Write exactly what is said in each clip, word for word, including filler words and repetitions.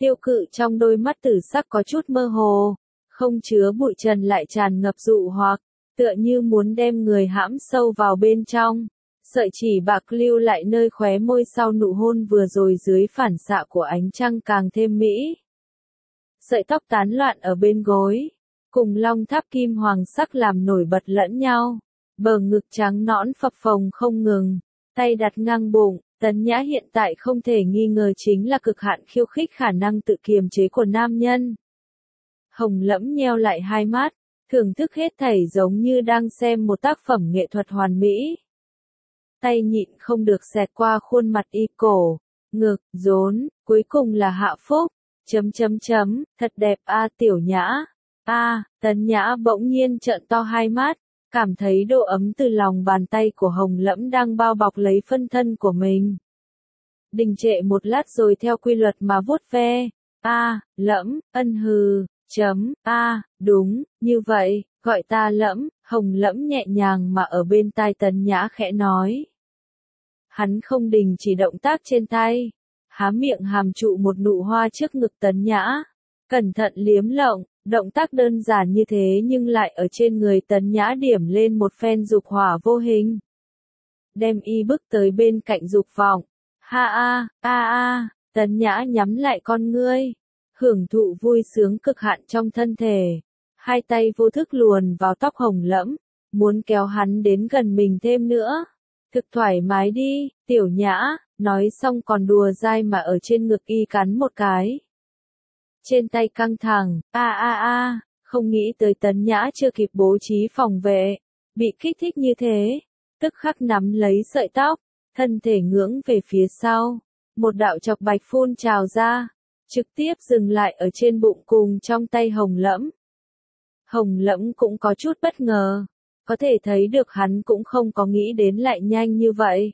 Tiêu Cự trong đôi mắt tử sắc có chút mơ hồ, không chứa bụi trần lại tràn ngập dụ hoặc, tựa như muốn đem người hãm sâu vào bên trong. Sợi chỉ bạc lưu lại nơi khóe môi sau nụ hôn vừa rồi dưới phản xạ của ánh trăng càng thêm mỹ. Sợi tóc tán loạn ở bên gối, cùng long tháp kim hoàng sắc làm nổi bật lẫn nhau. Bờ ngực trắng nõn phập phồng không ngừng, tay đặt ngang bụng. Tấn Nhã hiện tại không thể nghi ngờ chính là cực hạn khiêu khích khả năng tự kiềm chế của nam nhân. Hồng Lẫm nheo lại hai mắt, thưởng thức hết thảy giống như đang xem một tác phẩm nghệ thuật hoàn mỹ. Tay nhịn không được xẹt qua khuôn mặt y cổ, ngực, rốn, cuối cùng là hạ phúc, chấm chấm chấm, thật đẹp a Tiểu Nhã. A, Tấn Nhã bỗng nhiên trợn to hai mắt, cảm thấy độ ấm từ lòng bàn tay của Hồng Lẫm đang bao bọc lấy phân thân của mình. Đình trệ một lát rồi theo quy luật mà vuốt ve. A, Lẫm, ân hừ, chấm, a, đúng, như vậy, gọi ta Lẫm, Hồng Lẫm nhẹ nhàng mà ở bên tai Tấn Nhã khẽ nói. Hắn không đình chỉ động tác trên tay, há miệng hàm trụ một nụ hoa trước ngực Tấn Nhã, cẩn thận liếm lộng. Động tác đơn giản như thế nhưng lại ở trên người Tấn Nhã điểm lên một phen dục hỏa vô hình. Đem y bước tới bên cạnh dục vọng. Ha a, a a, Tấn Nhã nhắm lại con ngươi, hưởng thụ vui sướng cực hạn trong thân thể. Hai tay vô thức luồn vào tóc Hồng Lẫm, muốn kéo hắn đến gần mình thêm nữa. Thực thoải mái đi, Tiểu Nhã, nói xong còn đùa dai mà ở trên ngực y cắn một cái. Trên tay căng thẳng, a a a, không nghĩ tới Tấn Nhã chưa kịp bố trí phòng vệ, bị kích thích như thế, tức khắc nắm lấy sợi tóc, thân thể ngưỡng về phía sau, một đạo chọc bạch phun trào ra, trực tiếp dừng lại ở trên bụng cùng trong tay Hồng Lẫm. Hồng Lẫm cũng có chút bất ngờ, có thể thấy được hắn cũng không có nghĩ đến lại nhanh như vậy.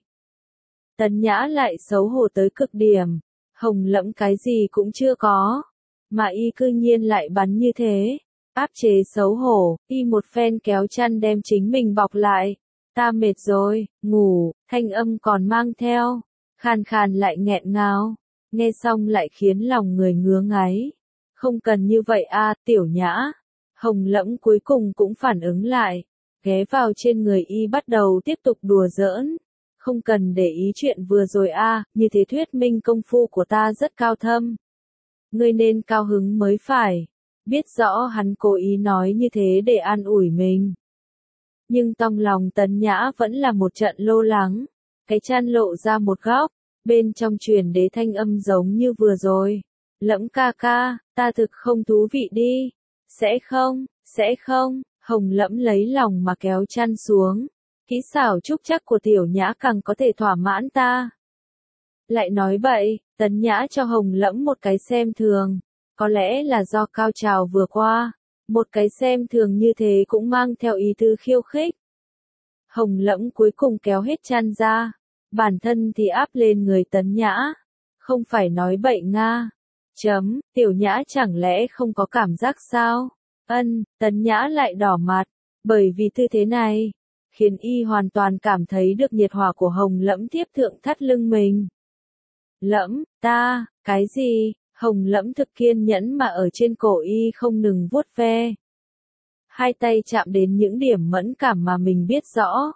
Tấn Nhã lại xấu hổ tới cực điểm, Hồng Lẫm cái gì cũng chưa có. Mà y cư nhiên lại bắn như thế, áp chế xấu hổ, y một phen kéo chăn đem chính mình bọc lại. Ta mệt rồi, ngủ, thanh âm còn mang theo, khàn khàn lại nghẹn ngào, nghe xong lại khiến lòng người ngứa ngáy. Không cần như vậy a Tiểu Nhã. Hồng Lẫm cuối cùng cũng phản ứng lại, ghé vào trên người y bắt đầu tiếp tục đùa giỡn. Không cần để ý chuyện vừa rồi a, như thế thuyết minh công phu của ta rất cao thâm. Ngươi nên cao hứng mới phải, biết rõ hắn cố ý nói như thế để an ủi mình. Nhưng trong lòng Tấn Nhã vẫn là một trận lo lắng, cái chăn lộ ra một góc, bên trong truyền đến thanh âm giống như vừa rồi. Lẫm ca ca, ta thực không thú vị đi. Sẽ không, sẽ không, Hồng Lẫm lấy lòng mà kéo chăn xuống. Kỹ xảo trúc chắc của Tiểu Nhã càng có thể thỏa mãn ta. Lại nói bậy, Tấn Nhã cho Hồng Lẫm một cái xem thường, có lẽ là do cao trào vừa qua, một cái xem thường như thế cũng mang theo ý tứ khiêu khích. Hồng Lẫm cuối cùng kéo hết chăn ra, bản thân thì áp lên người Tấn Nhã, không phải nói bậy nga. Chấm, Tiểu Nhã chẳng lẽ không có cảm giác sao? Ân, Tấn Nhã lại đỏ mặt, bởi vì tư thế này, khiến y hoàn toàn cảm thấy được nhiệt hỏa của Hồng Lẫm tiếp thượng thắt lưng mình. Lẫm, ta, cái gì? Hồng Lẫm thực kiên nhẫn mà ở trên cổ y không ngừng vuốt ve. Hai tay chạm đến những điểm mẫn cảm mà mình biết rõ.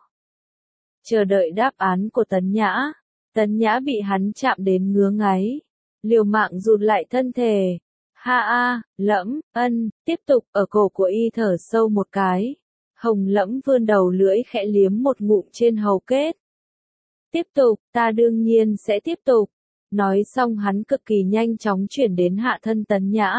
Chờ đợi đáp án của Tấn Nhã. Tấn Nhã bị hắn chạm đến ngứa ngáy, liều mạng rụt lại thân thể. Ha a, Lẫm, ân, tiếp tục ở cổ của y thở sâu một cái. Hồng Lẫm vươn đầu lưỡi khẽ liếm một ngụm trên hầu kết. Tiếp tục, ta đương nhiên sẽ tiếp tục. Nói xong hắn cực kỳ nhanh chóng chuyển đến hạ thân Tấn Nhã.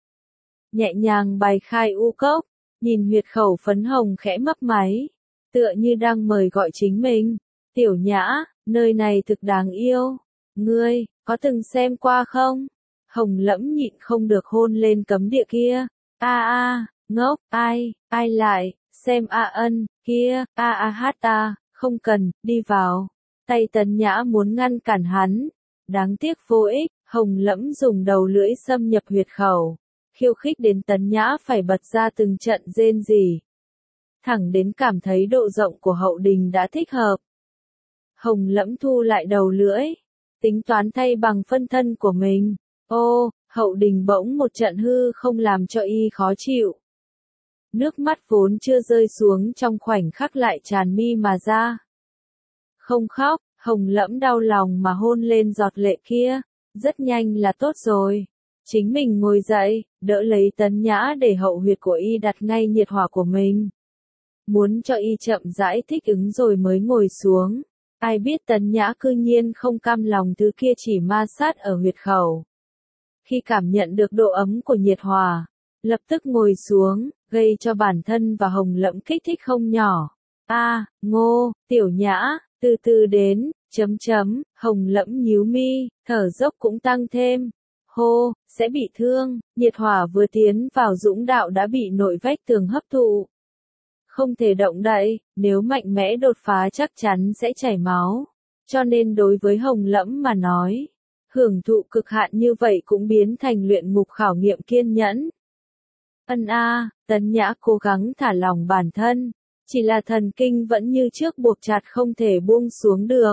Nhẹ nhàng bài khai u cốc, nhìn huyệt khẩu phấn hồng khẽ mấp máy, tựa như đang mời gọi chính mình. Tiểu Nhã, nơi này thực đáng yêu. Ngươi, có từng xem qua không? Hồng Lẫm nhịn không được hôn lên cấm địa kia. A a, ngốc, ai, ai lại, xem a ân, kia, a a hát ta, không cần, đi vào. Tay Tấn Nhã muốn ngăn cản hắn. Đáng tiếc vô ích, Hồng Lẫm dùng đầu lưỡi xâm nhập huyệt khẩu, khiêu khích đến Tấn Nhã phải bật ra từng trận rên rỉ. Thẳng đến cảm thấy độ rộng của hậu đình đã thích hợp. Hồng Lẫm thu lại đầu lưỡi, tính toán thay bằng phân thân của mình. Ô, Hậu đình bỗng một trận hư không làm cho y khó chịu. Nước mắt vốn chưa rơi xuống trong khoảnh khắc lại tràn mi mà ra. Không khóc, Hồng Lẫm đau lòng mà hôn lên giọt lệ kia. Rất nhanh là tốt rồi. Chính mình ngồi dậy, đỡ lấy Tấn Nhã để hậu huyệt của y đặt ngay nhiệt hỏa của mình. Muốn cho y chậm rãi thích ứng rồi mới ngồi xuống. Ai biết Tấn Nhã cư nhiên không cam lòng thứ kia chỉ ma sát ở huyệt khẩu. Khi cảm nhận được độ ấm của nhiệt hỏa, lập tức ngồi xuống, gây cho bản thân và Hồng Lẫm kích thích không nhỏ. A, à, Ngô, Tiểu Nhã, từ từ đến, chấm chấm, Hồng Lẫm nhíu mi, thở dốc cũng tăng thêm. Hô, sẽ bị thương, nhiệt hỏa vừa tiến vào dũng đạo đã bị nội vách tường hấp thụ. Không thể động đậy, nếu mạnh mẽ đột phá chắc chắn sẽ chảy máu. Cho nên đối với Hồng Lẫm mà nói, hưởng thụ cực hạn như vậy cũng biến thành luyện ngục khảo nghiệm kiên nhẫn. Ân a, Tấn Nhã cố gắng thả lỏng bản thân, chỉ là thần kinh vẫn như trước buộc chặt không thể buông xuống được.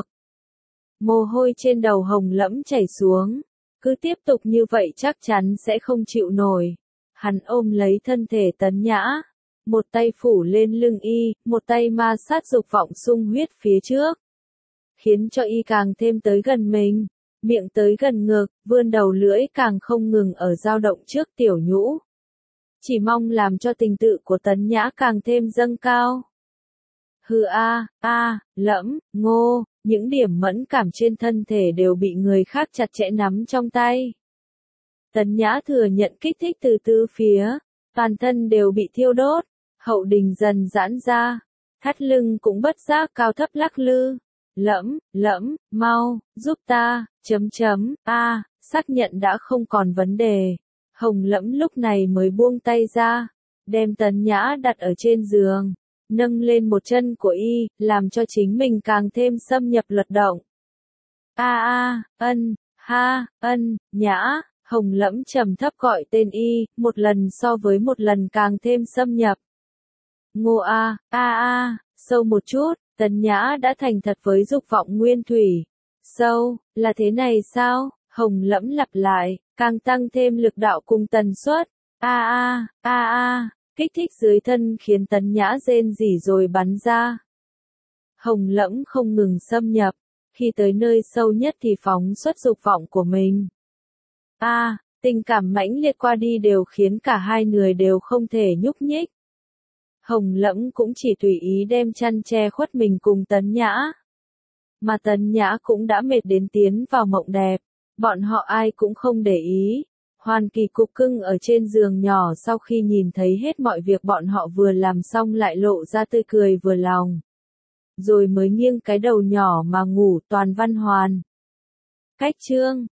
Mồ hôi trên đầu Hồng Lẫm chảy xuống, cứ tiếp tục như vậy chắc chắn sẽ không chịu nổi. Hắn ôm lấy thân thể Tấn Nhã, một tay phủ lên lưng y, một tay ma sát dục vọng sung huyết phía trước, khiến cho y càng thêm tới gần mình, miệng tới gần ngực, vươn đầu lưỡi càng không ngừng ở dao động trước tiểu nhũ. Chỉ mong làm cho tình tự của Tấn Nhã càng thêm dâng cao. Hừ a, a, Lẫm, Ngô, những điểm mẫn cảm trên thân thể đều bị người khác chặt chẽ nắm trong tay. Tấn Nhã thừa nhận kích thích từ tứ phía, toàn thân đều bị thiêu đốt, hậu đình dần giãn ra, thắt lưng cũng bất giác cao thấp lắc lư. Lẫm, Lẫm, mau, giúp ta, chấm chấm, a, xác nhận đã không còn vấn đề. Hồng Lẫm lúc này mới buông tay ra, đem Tấn Nhã đặt ở trên giường, nâng lên một chân của y, làm cho chính mình càng thêm xâm nhập luật động. A a, ân, ha, ân, Nhã, Hồng Lẫm trầm thấp gọi tên y, một lần so với một lần càng thêm xâm nhập. Ngô a, a a, sâu một chút, Tấn Nhã đã thành thật với dục vọng nguyên thủy. Sâu, là thế này sao? Hồng Lẫm lặp lại, càng tăng thêm lực đạo cùng tần suất. A a, a a, kích thích dưới thân khiến Tấn Nhã rên rỉ rồi bắn ra. Hồng Lẫm không ngừng xâm nhập, khi tới nơi sâu nhất thì phóng xuất dục vọng của mình. A, à, tình cảm mãnh liệt qua đi đều khiến cả hai người đều không thể nhúc nhích. Hồng Lẫm cũng chỉ tùy ý đem chăn che khuất mình cùng Tấn Nhã. Mà Tấn Nhã cũng đã mệt đến tiến vào mộng đẹp, bọn họ ai cũng không để ý. Hoàn Kỳ cục cưng ở trên giường nhỏ sau khi nhìn thấy hết mọi việc bọn họ vừa làm xong lại lộ ra tươi cười vừa lòng. Rồi mới nghiêng cái đầu nhỏ mà ngủ. Toàn Văn Hoàn. Cách chương